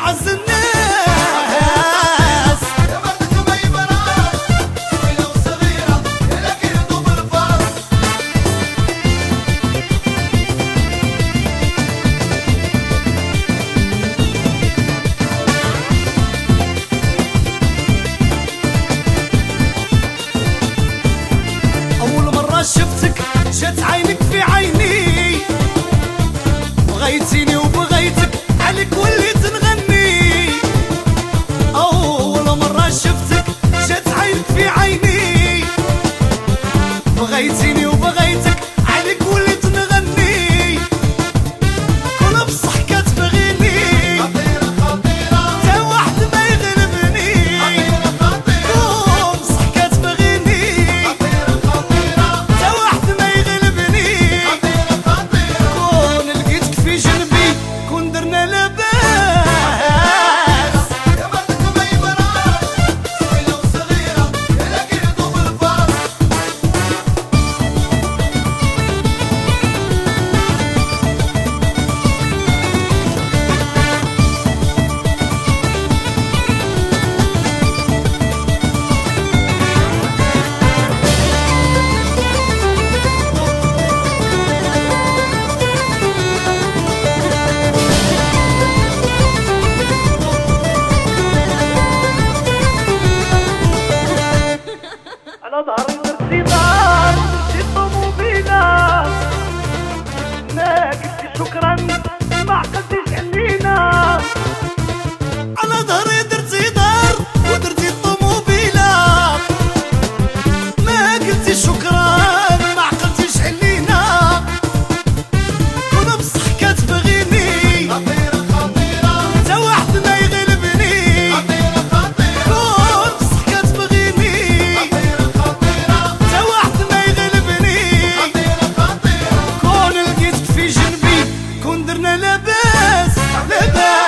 عز الناس. شفتك جات عينك في عيني، بغيتيني وبغيتك عليك وليت نغني. أول مرة شفتك جات عينك في عيني، بغيتيني وبغيتك عليك وليت نغني. كون بصح كتبغيني خطيرة خطيرة تا واحد ما يغلبني. كون بصح كتبغيني على ظهري درتي دار درتي طوموبيلة، ما قلتي شكرا ما عقلتيش علينا. على ظهري درتي دار ودرتي طوموبيلة، ما قلتي شكرا ما عقلتيش علينا. كون بصح كتبغيني خطيرة خطيرة تا واحد ما يغلبني. خطيرة خطيرة كون بصح كتبغيني كون لقيتك في جنبي كون درنا لاباس لاباس.